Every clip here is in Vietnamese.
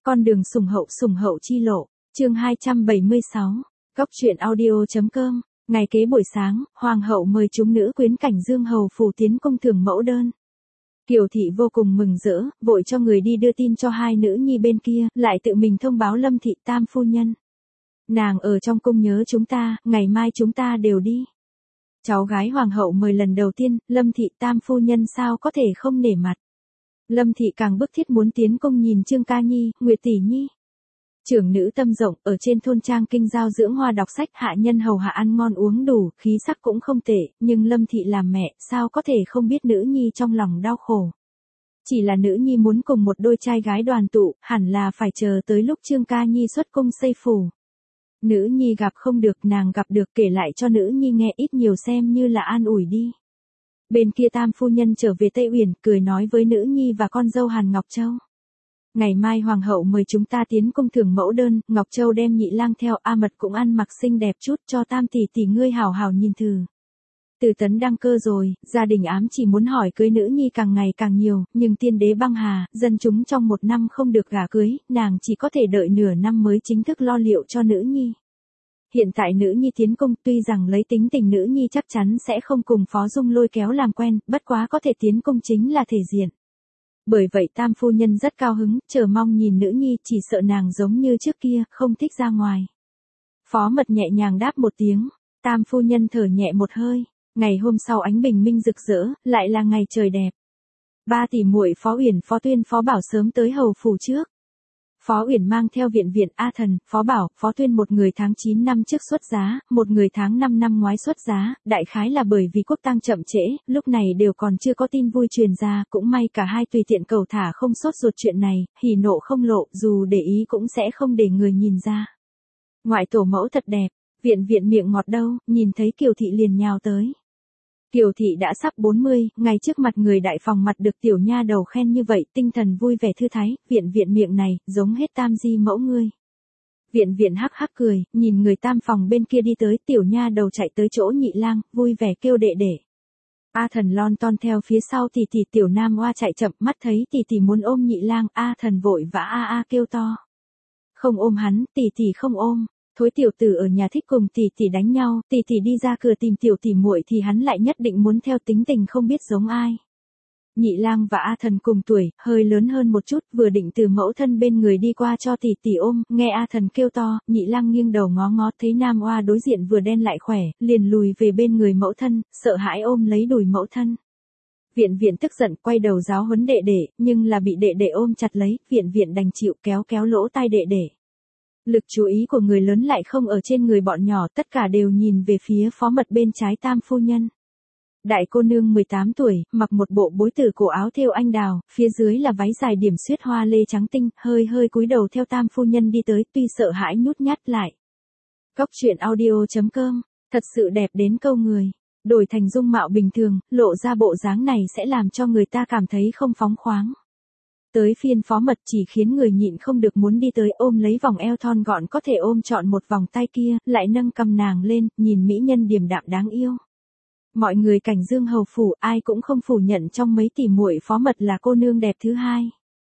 Con đường sủng hậu chi lộ, chương 276, Góc truyện audio.com. Ngày kế buổi sáng, hoàng hậu mời chúng nữ quyến cảnh Dương hầu phủ tiến cung thưởng mẫu đơn. Kiều thị vô cùng mừng rỡ, vội cho người đi đưa tin cho hai nữ nhi bên kia, lại tự mình thông báo Lâm thị tam phu nhân. Nàng ở trong cung nhớ chúng ta, ngày mai chúng ta đều đi. Cháu gái hoàng hậu mời lần đầu tiên, Lâm thị tam phu nhân sao có thể không nể mặt. Lâm thị càng bức thiết muốn tiến cung nhìn Trương ca nhi, Nguyệt tỷ nhi. Trưởng nữ tâm rộng, ở trên thôn trang kinh giao dưỡng hoa đọc sách, hạ nhân hầu hạ ăn ngon uống đủ, khí sắc cũng không tệ, nhưng Lâm thị làm mẹ, sao có thể không biết nữ nhi trong lòng đau khổ. Chỉ là nữ nhi muốn cùng một đôi trai gái đoàn tụ, hẳn là phải chờ tới lúc Trương ca nhi xuất cung xây phủ. Nữ nhi gặp không được, nàng gặp được kể lại cho nữ nhi nghe ít nhiều xem như là an ủi đi. Bên kia tam phu nhân trở về Tây Uyển, cười nói với nữ nhi và con dâu Hàn Ngọc Châu. Ngày mai hoàng hậu mời chúng ta tiến cung thưởng mẫu đơn, Ngọc Châu đem nhị lang theo, A Mật cũng ăn mặc xinh đẹp chút cho tam tỷ tỷ ngươi hảo hảo nhìn thử. Từ Tấn đăng cơ rồi, gia đình ám chỉ muốn hỏi cưới nữ nhi càng ngày càng nhiều, nhưng tiên đế băng hà, dân chúng trong một năm không được gả cưới, nàng chỉ có thể đợi nửa năm mới chính thức lo liệu cho nữ nhi. Hiện tại nữ nhi tiến cung, tuy rằng lấy tính tình nữ nhi chắc chắn sẽ không cùng Phó Dung lôi kéo làm quen, bất quá có thể tiến cung chính là thể diện. Bởi vậy tam phu nhân rất cao hứng, chờ mong nhìn nữ nhi, chỉ sợ nàng giống như trước kia, không thích ra ngoài. Phó Mật nhẹ nhàng đáp một tiếng, tam phu nhân thở nhẹ một hơi. Ngày hôm sau ánh bình minh rực rỡ, lại là ngày trời đẹp. Ba tỷ muội Phó Uyển, Phó Tuyên, Phó Bảo sớm tới hầu phủ trước. Phó Uyển mang theo viện A Thần, Phó Bảo, Phó Tuyên một người tháng 9 năm trước xuất giá, một người tháng 5 năm ngoái xuất giá, đại khái là bởi vì quốc tang chậm trễ, lúc này đều còn chưa có tin vui truyền ra, cũng may cả hai tùy tiện cầu thả không sốt ruột chuyện này, hỉ nộ không lộ, dù để ý cũng sẽ không để người nhìn ra. Ngoại tổ mẫu thật đẹp, viện miệng ngọt đâu, nhìn thấy Kiều thị liền nhào tới. Kiều thị đã sắp 40, ngay trước mặt người đại phòng mặt được tiểu nha đầu khen như vậy, tinh thần vui vẻ thư thái, viện miệng này, giống hết tam di mẫu ngươi. Viện hắc hắc cười, nhìn người tam phòng bên kia đi tới, tiểu nha đầu chạy tới chỗ nhị lang, vui vẻ kêu đệ đệ. A Thần lon ton theo phía sau tỷ tỷ, tiểu nam oa chạy chậm, mắt thấy tỷ tỷ muốn ôm nhị lang, A Thần vội vã a kêu to. Không ôm hắn, tỷ tỷ không ôm. Thối tiểu tử ở nhà thích cùng tỷ tỷ đánh nhau, tỷ tỷ đi ra cửa tìm tiểu tỷ muội thì hắn lại nhất định muốn theo, tính tình không biết giống ai. Nhị lang và A Thần cùng tuổi, hơi lớn hơn một chút, vừa định từ mẫu thân bên người đi qua cho tỷ tỷ ôm, nghe A Thần kêu to, nhị lang nghiêng đầu ngó ngó thấy nam oa đối diện vừa đen lại khỏe, liền lùi về bên người mẫu thân, sợ hãi ôm lấy đùi mẫu thân. Viện tức giận quay đầu giáo huấn đệ đệ, nhưng là bị đệ đệ ôm chặt lấy, viện đành chịu kéo lỗ tai đệ đệ. Lực chú ý của người lớn lại không ở trên người bọn nhỏ, tất cả đều nhìn về phía Phó Mật bên trái tam phu nhân. Đại cô nương 18 tuổi, mặc một bộ bối tử cổ áo thêu anh đào, phía dưới là váy dài điểm xuyết hoa lê trắng tinh, hơi cúi đầu theo tam phu nhân đi tới, tuy sợ hãi nhút nhát lại. Góc truyện audio.com, thật sự đẹp đến câu người. Đổi thành dung mạo bình thường, lộ ra bộ dáng này sẽ làm cho người ta cảm thấy không phóng khoáng. Tới phiên Phó Mật chỉ khiến người nhịn không được muốn đi tới ôm lấy vòng eo thon gọn có thể ôm trọn một vòng tay kia, lại nâng cầm nàng lên, nhìn mỹ nhân điềm đạm đáng yêu. Mọi người cảnh Dương hầu phủ, ai cũng không phủ nhận trong mấy tỷ muội Phó Mật là cô nương đẹp thứ hai.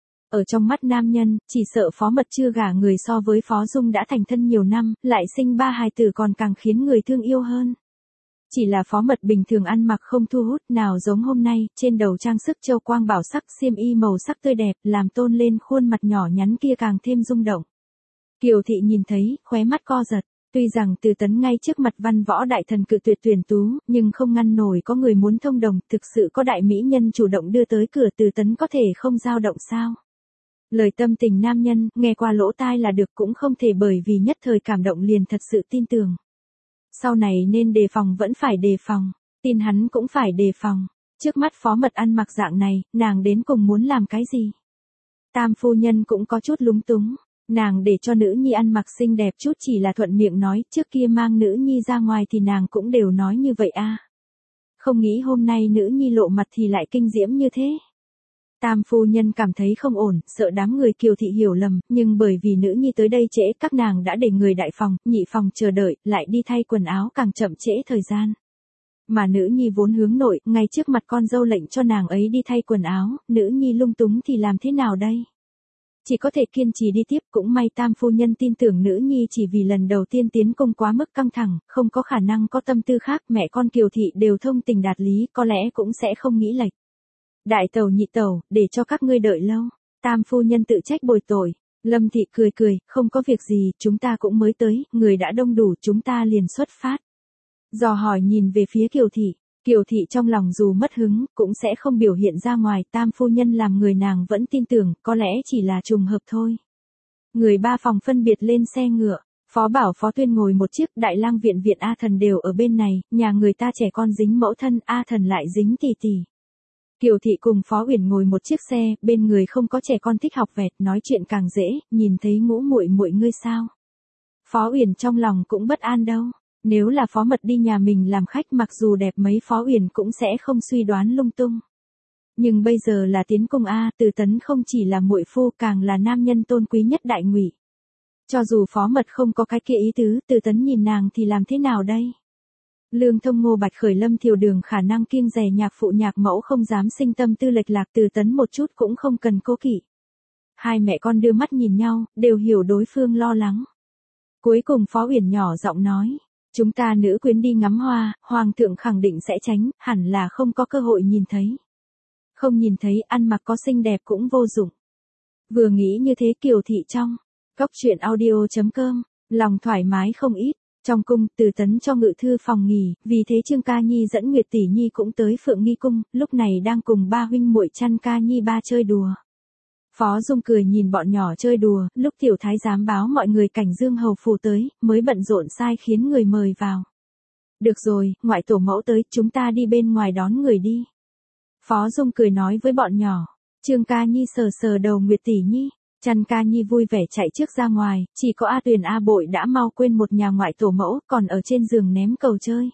Ở trong mắt nam nhân, chỉ sợ Phó Mật chưa gả người so với Phó Dung đã thành thân nhiều năm, lại sinh ba hài tử còn càng khiến người thương yêu hơn. Chỉ là Phó Mật bình thường ăn mặc không thu hút, nào giống hôm nay, trên đầu trang sức châu quang bảo sắc, xiêm y màu sắc tươi đẹp, làm tôn lên khuôn mặt nhỏ nhắn kia càng thêm rung động. Kiều thị nhìn thấy, khóe mắt co giật, tuy rằng Từ Tấn ngay trước mặt văn võ đại thần cự tuyệt tuyển tú, nhưng không ngăn nổi có người muốn thông đồng, thực sự có đại mỹ nhân chủ động đưa tới cửa, Từ Tấn có thể không dao động sao? Lời tâm tình nam nhân, nghe qua lỗ tai là được, cũng không thể bởi vì nhất thời cảm động liền thật sự tin tưởng. Sau này nên đề phòng vẫn phải đề phòng, tin hắn cũng phải đề phòng. Trước mắt Phó Mật ăn mặc dạng này, nàng đến cùng muốn làm cái gì? Tam phu nhân cũng có chút lúng túng, nàng để cho nữ nhi ăn mặc xinh đẹp chút chỉ là thuận miệng nói, trước kia mang nữ nhi ra ngoài thì nàng cũng đều nói như vậy a. Không nghĩ hôm nay nữ nhi lộ mặt thì lại kinh diễm như thế. Tam phu nhân cảm thấy không ổn, sợ đám người Kiều thị hiểu lầm, nhưng bởi vì nữ nhi tới đây trễ, các nàng đã để người đại phòng, nhị phòng chờ đợi, lại đi thay quần áo càng chậm trễ thời gian. Mà nữ nhi vốn hướng nội, ngay trước mặt con dâu lệnh cho nàng ấy đi thay quần áo, nữ nhi lung túng thì làm thế nào đây? chỉ có thể kiên trì đi tiếp, cũng may tam phu nhân tin tưởng nữ nhi chỉ vì lần đầu tiên tiến công quá mức căng thẳng, không có khả năng có tâm tư khác, mẹ con Kiều thị đều thông tình đạt lý, có lẽ cũng sẽ không nghĩ lệch. Đại tẩu nhị tẩu, để cho các ngươi đợi lâu, tam phu nhân tự trách bồi tội. Lâm thị cười cười, không có việc gì, chúng ta cũng mới tới, người đã đông đủ, chúng ta liền xuất phát. Dò hỏi nhìn về phía Kiều thị. Kiều thị trong lòng dù mất hứng, cũng sẽ không biểu hiện ra ngoài, tam phu nhân làm người nàng vẫn tin tưởng, có lẽ chỉ là trùng hợp thôi. Người ba phòng phân biệt lên xe ngựa, Phó Bảo Phó Tuyên ngồi một chiếc, Đại Lang viện viện A Thần đều ở bên này, nhà người ta trẻ con dính mẫu thân, A Thần lại dính tỷ tỷ. Kiều thị cùng Phó Uyển ngồi một chiếc xe, bên người không có trẻ con thích học vẹt, nói chuyện càng dễ, nhìn thấy Ngũ muội muội ngươi sao? Phó Uyển trong lòng cũng bất an đâu. Nếu là Phó Mật đi nhà mình làm khách, mặc dù đẹp mấy Phó Uyển cũng sẽ không suy đoán lung tung. Nhưng bây giờ là tiến công a, Từ Tấn không chỉ là muội phu, càng là nam nhân tôn quý nhất Đại Ngụy. Cho dù Phó Mật không có cái kia ý tứ, Từ Tấn nhìn nàng thì làm thế nào đây? Lương Thông Ngô Bạch Khởi Lâm Thiều Đường khả năng kiêng dè nhạc phụ nhạc mẫu không dám sinh tâm tư lệch lạc, Từ Tấn một chút cũng không cần cố kỵ. Hai mẹ con đưa mắt nhìn nhau, đều hiểu đối phương lo lắng. Cuối cùng Phó Uyển nhỏ giọng nói. Chúng ta nữ quyến đi ngắm hoa, hoàng thượng khẳng định sẽ tránh, hẳn là không có cơ hội nhìn thấy. Không nhìn thấy, ăn mặc có xinh đẹp cũng vô dụng. Vừa nghĩ như thế Kiều thị trong góc truyện audio.com, lòng thoải mái không ít. Trong cung, Từ Tấn cho ngự thư phòng nghỉ, vì thế Trương Ca Nhi dẫn Nguyệt tỷ nhi cũng tới Phượng Nghi cung, lúc này đang cùng ba huynh muội chăn Ca Nhi ba chơi đùa. Phó Dung cười nhìn bọn nhỏ chơi đùa, lúc tiểu thái giám báo mọi người cảnh Dương hầu phủ tới, mới bận rộn sai khiến người mời vào. Được rồi, ngoại tổ mẫu tới, chúng ta đi bên ngoài đón người đi. Phó Dung cười nói với bọn nhỏ. Trương Ca Nhi sờ sờ đầu Nguyệt tỷ nhi, chăn Ca Nhi vui vẻ chạy trước ra ngoài, chỉ có A Tuyền A Bội đã mau quên một nhà ngoại tổ mẫu, còn ở trên giường ném cầu chơi.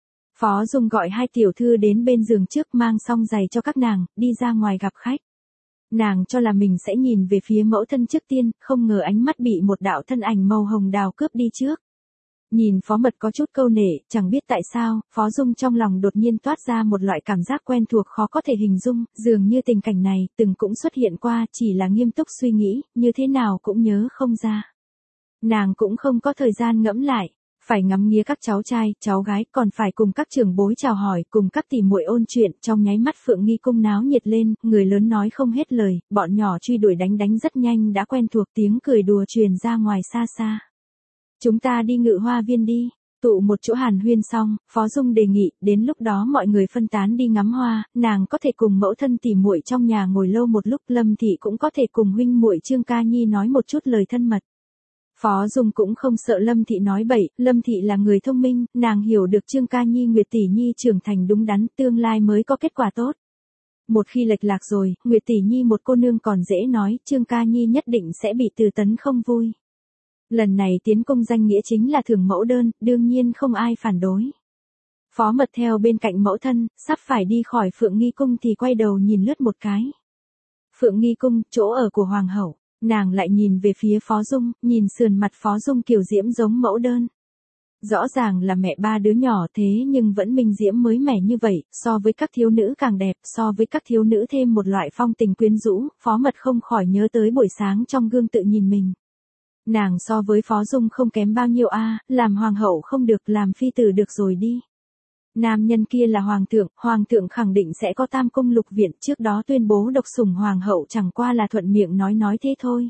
Phó Dung gọi hai tiểu thư đến bên giường trước, mang xong giày cho các nàng, đi ra ngoài gặp khách. Nàng cho là mình sẽ nhìn về phía mẫu thân trước tiên, không ngờ ánh mắt bị một đạo thân ảnh màu hồng đào cướp đi trước. Nhìn Phó Mật có chút câu nể, chẳng biết tại sao, Phó Dung trong lòng đột nhiên toát ra một loại cảm giác quen thuộc khó có thể hình dung, dường như tình cảnh này từng cũng xuất hiện qua, chỉ là nghiêm túc suy nghĩ, như thế nào cũng nhớ không ra. Nàng cũng không có thời gian ngẫm lại. Phải ngắm nghía các cháu trai, cháu gái, còn phải cùng các trưởng bối chào hỏi, cùng các tỷ muội ôn chuyện, trong nháy mắt Phượng Nghi cung náo nhiệt lên, người lớn nói không hết lời, bọn nhỏ truy đuổi đánh rất nhanh đã quen thuộc, tiếng cười đùa truyền ra ngoài xa xa. Chúng ta đi Ngự Hoa Viên đi, tụ một chỗ hàn huyên xong, Phó Dung đề nghị, đến lúc đó mọi người phân tán đi ngắm hoa, nàng có thể cùng mẫu thân tỷ muội trong nhà ngồi lâu một lúc, Lâm thị cũng có thể cùng huynh muội Trương Ca Nhi nói một chút lời thân mật. Phó Dung cũng không sợ Lâm thị nói bậy, Lâm thị là người thông minh, nàng hiểu được Trương Ca Nhi Nguyệt tỷ nhi trưởng thành đúng đắn, tương lai mới có kết quả tốt. Một khi lệch lạc rồi, Nguyệt tỷ nhi một cô nương còn dễ nói, Trương Ca Nhi nhất định sẽ bị Từ Tấn không vui. Lần này tiến công danh nghĩa chính là thưởng mẫu đơn, đương nhiên không ai phản đối. Phó Mật theo bên cạnh mẫu thân, sắp phải đi khỏi Phượng Nghi cung thì quay đầu nhìn lướt một cái. Phượng Nghi cung, chỗ ở của hoàng hậu. Nàng lại nhìn về phía Phó Dung, nhìn sườn mặt Phó Dung kiều diễm giống mẫu đơn. Rõ ràng là mẹ ba đứa nhỏ thế nhưng vẫn minh diễm mới mẻ như vậy, so với các thiếu nữ càng đẹp, so với các thiếu nữ thêm một loại phong tình quyến rũ, Phó Mật không khỏi nhớ tới buổi sáng trong gương tự nhìn mình. Nàng so với Phó Dung không kém bao nhiêu làm hoàng hậu không được, làm phi tử được rồi đi. Nam nhân kia là hoàng thượng khẳng định sẽ có tam cung lục viện, trước đó tuyên bố độc sủng hoàng hậu chẳng qua là thuận miệng nói thế thôi.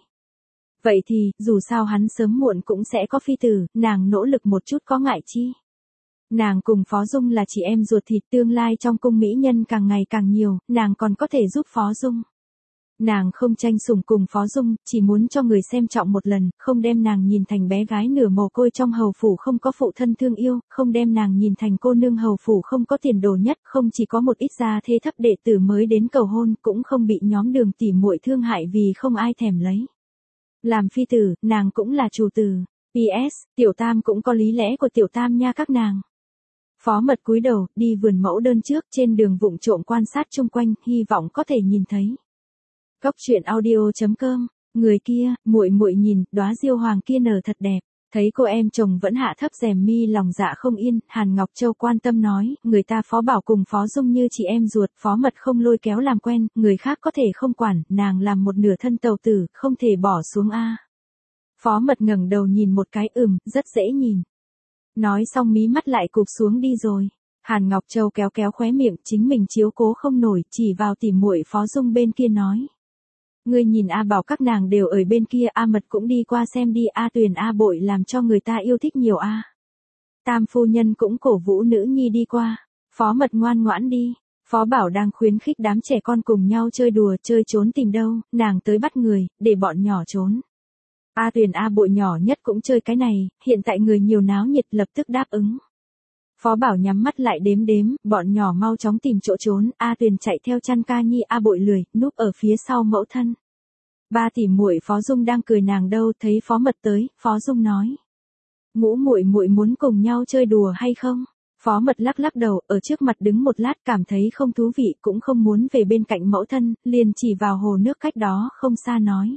Vậy thì, dù sao hắn sớm muộn cũng sẽ có phi tử, nàng nỗ lực một chút có ngại chi. Nàng cùng Phó Dung là chị em ruột thịt, tương lai trong cung mỹ nhân càng ngày càng nhiều, nàng còn có thể giúp Phó Dung. Nàng không tranh sủng cùng Phó Dung, chỉ muốn cho người xem trọng một lần, không đem nàng nhìn thành bé gái nửa mồ côi trong hầu phủ không có phụ thân thương yêu, không đem nàng nhìn thành cô nương hầu phủ không có tiền đồ nhất, không chỉ có một ít gia thế thấp đệ tử mới đến cầu hôn, cũng không bị nhóm Đường tỷ muội thương hại vì không ai thèm lấy. Làm phi tử, nàng cũng là chủ tử. PS, tiểu tam cũng có lý lẽ của tiểu tam nha các nàng. Phó Mật cúi đầu, đi vườn mẫu đơn trước, trên đường vụng trộm quan sát chung quanh, hy vọng có thể nhìn thấy. Góc truyện audio.com, người kia, muội muội nhìn, đóa diêu hoàng kia nở thật đẹp. Thấy cô em chồng vẫn hạ thấp rèm mi lòng dạ không yên, Hàn Ngọc Châu quan tâm nói, người ta Phó Bảo cùng Phó Dung như chị em ruột, Phó Mật không lôi kéo làm quen, người khác có thể không quản, nàng làm một nửa thân tàu tử, không thể bỏ xuống a. Phó Mật ngẩng đầu nhìn một cái, rất dễ nhìn. Nói xong mí mắt lại cụp xuống đi rồi. Hàn Ngọc Châu kéo kéo khóe miệng, chính mình chiếu cố không nổi, chỉ vào tỉ muội Phó Dung bên kia nói. Ngươi nhìn A Bảo các nàng đều ở bên kia, A Mật cũng đi qua xem đi, A Tuyền A Bội làm cho người ta yêu thích nhiều a. Tam phu nhân cũng cổ vũ nữ nhi đi qua, Phó Mật ngoan ngoãn đi. Phó Bảo đang khuyến khích đám trẻ con cùng nhau chơi đùa, chơi trốn tìm đâu, nàng tới bắt người, để bọn nhỏ trốn. A Tuyền A Bội nhỏ nhất cũng chơi cái này, hiện tại người nhiều náo nhiệt lập tức đáp ứng. Phó Bảo nhắm mắt lại đếm đếm, bọn nhỏ mau chóng tìm chỗ trốn, A Tuyền chạy theo chăn ca nhi, A Bội lười, núp ở phía sau mẫu thân. Ba tỷ muội Phó Dung đang cười nàng đâu, thấy Phó Mật tới, Phó Dung nói. Ngũ muội muội muốn cùng nhau chơi đùa hay không? Phó Mật lắc lắc đầu, ở trước mặt đứng một lát cảm thấy không thú vị, cũng không muốn về bên cạnh mẫu thân, liền chỉ vào hồ nước cách đó không xa nói.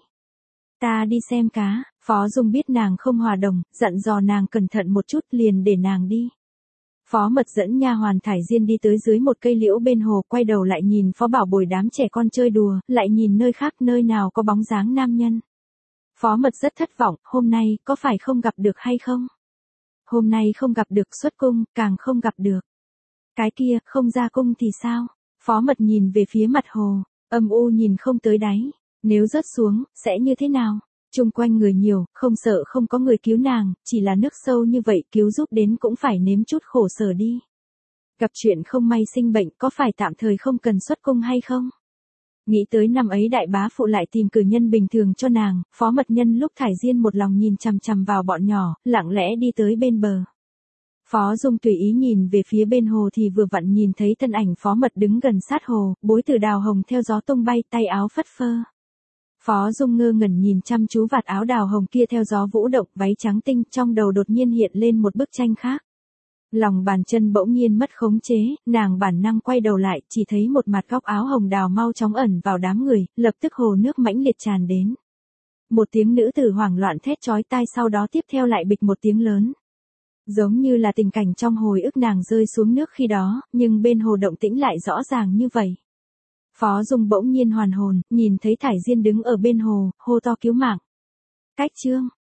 Ta đi xem cá. Phó Dung biết nàng không hòa đồng, dặn dò nàng cẩn thận một chút, liền để nàng đi. Phó Mật dẫn nha hoàn Thải Diên đi tới dưới một cây liễu bên hồ, quay đầu lại nhìn Phó Bảo bồi đám trẻ con chơi đùa, lại nhìn nơi khác, nơi nào có bóng dáng nam nhân. Phó Mật rất thất vọng, hôm nay có phải không gặp được hay không? Hôm nay không gặp được xuất cung, càng không gặp được. Cái kia, không ra cung thì sao? Phó Mật nhìn về phía mặt hồ, âm u nhìn không tới đáy. Nếu rớt xuống, sẽ như thế nào? Chung quanh người nhiều, không sợ không có người cứu nàng, chỉ là nước sâu như vậy cứu giúp đến cũng phải nếm chút khổ sở đi. Gặp chuyện không may sinh bệnh có phải tạm thời không cần xuất cung hay không? Nghĩ tới năm ấy đại bá phụ lại tìm cử nhân bình thường cho nàng, Phó Mật nhân lúc Thải Diên một lòng nhìn chằm chằm vào bọn nhỏ, lặng lẽ đi tới bên bờ. Phó Dung tùy ý nhìn về phía bên hồ thì vừa vặn nhìn thấy thân ảnh Phó Mật đứng gần sát hồ, bối từ đào hồng theo gió tung bay, tay áo phất phơ. Phó Dung ngơ ngẩn nhìn chăm chú vạt áo đào hồng kia theo gió vũ động, váy trắng tinh, trong đầu đột nhiên hiện lên một bức tranh khác. Lòng bàn chân bỗng nhiên mất khống chế, nàng bản năng quay đầu lại, chỉ thấy một mặt góc áo hồng đào mau chóng ẩn vào đám người, lập tức hồ nước mãnh liệt tràn đến. Một tiếng nữ tử hoảng loạn thét chói tai, sau đó tiếp theo lại bịch một tiếng lớn. Giống như là tình cảnh trong hồi ức nàng rơi xuống nước khi đó, nhưng bên hồ động tĩnh lại rõ ràng như vậy. Phó Dung bỗng nhiên hoàn hồn, nhìn thấy Thải Diên đứng ở bên hồ, hô to cứu mạng. Cách chương.